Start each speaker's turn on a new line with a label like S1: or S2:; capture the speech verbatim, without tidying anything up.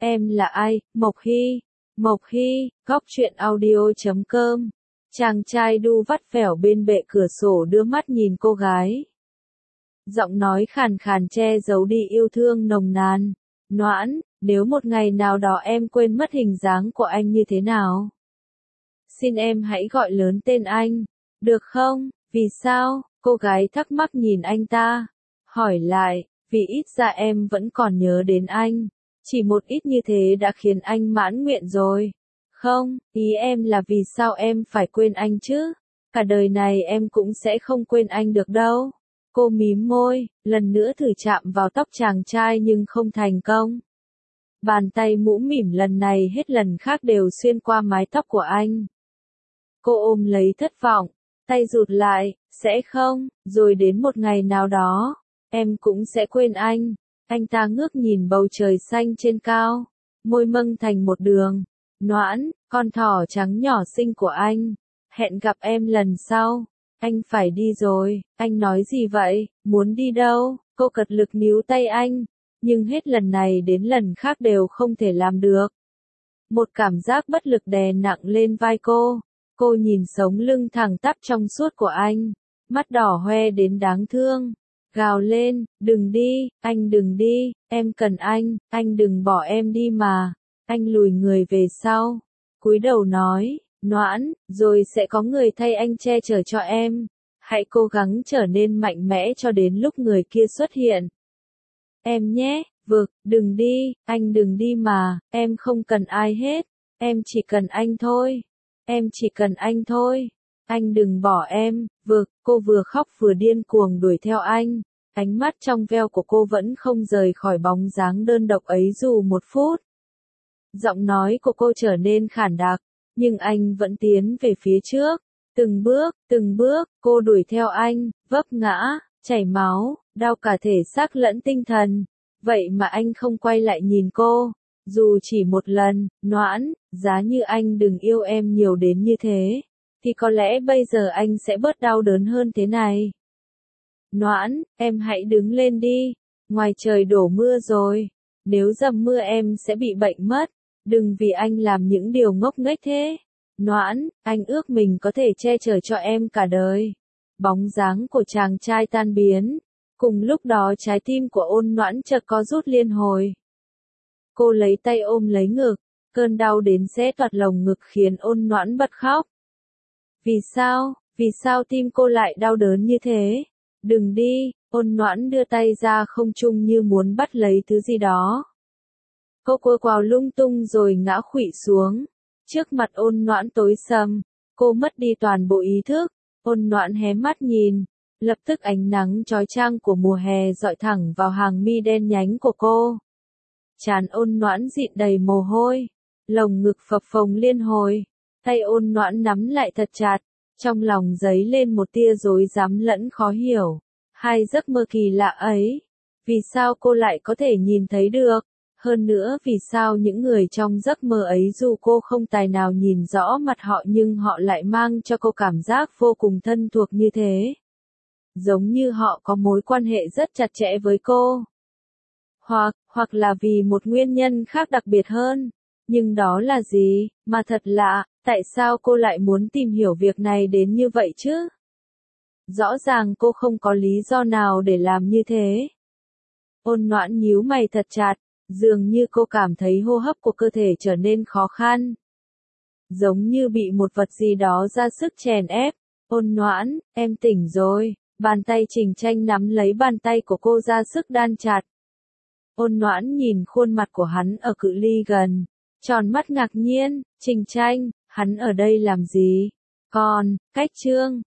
S1: Em là ai? Mộc Hy. Mộc Hy, góc truyện audio chấm com. Chàng trai đu vắt vẻo bên bệ cửa sổ đưa mắt nhìn cô gái. Giọng nói khàn khàn che giấu đi yêu thương nồng nàn. Noãn, nếu một ngày nào đó em quên mất hình dáng của anh như thế nào? Xin em hãy gọi lớn tên anh, được không? Vì sao? Cô gái thắc mắc nhìn anh ta. Hỏi lại, vì ít ra em vẫn còn nhớ đến anh. Chỉ một ít như thế đã khiến anh mãn nguyện rồi. Không, ý em là vì sao em phải quên anh chứ? Cả đời này em cũng sẽ không quên anh được đâu. Cô mím môi, lần nữa thử chạm vào tóc chàng trai nhưng không thành công. Bàn tay mũm mỉm lần này hết lần khác đều xuyên qua mái tóc của anh. Cô ôm lấy thất vọng, tay rụt lại, sẽ không, rồi đến một ngày nào đó, em cũng sẽ quên anh. Anh ta ngước nhìn bầu trời xanh trên cao, môi mâng thành một đường. Noãn, con thỏ trắng nhỏ xinh của anh, hẹn gặp em lần sau. Anh phải đi rồi, anh nói gì vậy, muốn đi đâu? Cô cật lực níu tay anh, nhưng hết lần này đến lần khác đều không thể làm được. Một cảm giác bất lực đè nặng lên vai cô, cô nhìn sống lưng thẳng tắp trong suốt của anh, mắt đỏ hoe đến đáng thương, gào lên, đừng đi, anh đừng đi, em cần anh, anh đừng bỏ em đi mà. Anh lùi người về sau, cúi đầu nói, Noãn, rồi sẽ có người thay anh che chở cho em. Hãy cố gắng trở nên mạnh mẽ cho đến lúc người kia xuất hiện. Em nhé, vực, đừng đi, anh đừng đi mà, em không cần ai hết, em chỉ cần anh thôi, em chỉ cần anh thôi, anh đừng bỏ em, vực, cô vừa khóc vừa điên cuồng đuổi theo anh, ánh mắt trong veo của cô vẫn không rời khỏi bóng dáng đơn độc ấy dù một phút. Giọng nói của cô trở nên khản đặc, nhưng anh vẫn tiến về phía trước, từng bước, từng bước, cô đuổi theo anh, vấp ngã, chảy máu, đau cả thể xác lẫn tinh thần, vậy mà anh không quay lại nhìn cô, dù chỉ một lần. Noãn, giá như anh đừng yêu em nhiều đến như thế, thì có lẽ bây giờ anh sẽ bớt đau đớn hơn thế này. Noãn, em hãy đứng lên đi, ngoài trời đổ mưa rồi, nếu dầm mưa em sẽ bị bệnh mất. Đừng vì anh làm những điều ngốc nghếch thế. Noãn, anh ước mình có thể che chở cho em cả đời. Bóng dáng của chàng trai tan biến. Cùng lúc đó trái tim của Ôn Noãn chợt co rút liên hồi. Cô lấy tay ôm lấy ngực, cơn đau đến xé toạc lồng ngực khiến Ôn Noãn bật khóc. Vì sao, vì sao tim cô lại đau đớn như thế? Đừng đi, Ôn Noãn đưa tay ra không trung như muốn bắt lấy thứ gì đó. Cô quơ quào lung tung rồi ngã khuỵu xuống. Trước mặt Ôn Noãn tối sầm, cô mất đi toàn bộ ý thức. Ôn Noãn hé mắt nhìn, lập tức ánh nắng chói chang của mùa hè dọi thẳng vào hàng mi đen nhánh của cô. Trán Ôn Noãn dịn đầy mồ hôi, lồng ngực phập phồng liên hồi, tay Ôn Noãn nắm lại thật chặt, trong lòng dấy lên một tia rối rắm lẫn khó hiểu. Hai giấc mơ kỳ lạ ấy, vì sao cô lại có thể nhìn thấy được? Hơn nữa vì sao những người trong giấc mơ ấy dù cô không tài nào nhìn rõ mặt họ nhưng họ lại mang cho cô cảm giác vô cùng thân thuộc như thế. Giống như họ có mối quan hệ rất chặt chẽ với cô. Hoặc, hoặc là vì một nguyên nhân khác đặc biệt hơn. Nhưng đó là gì? Mà thật lạ, tại sao cô lại muốn tìm hiểu việc này đến như vậy chứ? Rõ ràng cô không có lý do nào để làm như thế. Ôn Noãn nhíu mày thật chặt. Dường như cô cảm thấy hô hấp của cơ thể trở nên khó khăn. Giống như bị một vật gì đó ra sức chèn ép. Ôn Noãn, em tỉnh rồi. Bàn tay Trình Tranh nắm lấy bàn tay của cô ra sức đan chặt. Ôn Noãn nhìn khuôn mặt của hắn ở cự ly gần. Tròn mắt ngạc nhiên, Trình Tranh, hắn ở đây làm gì? Còn, cách Trương,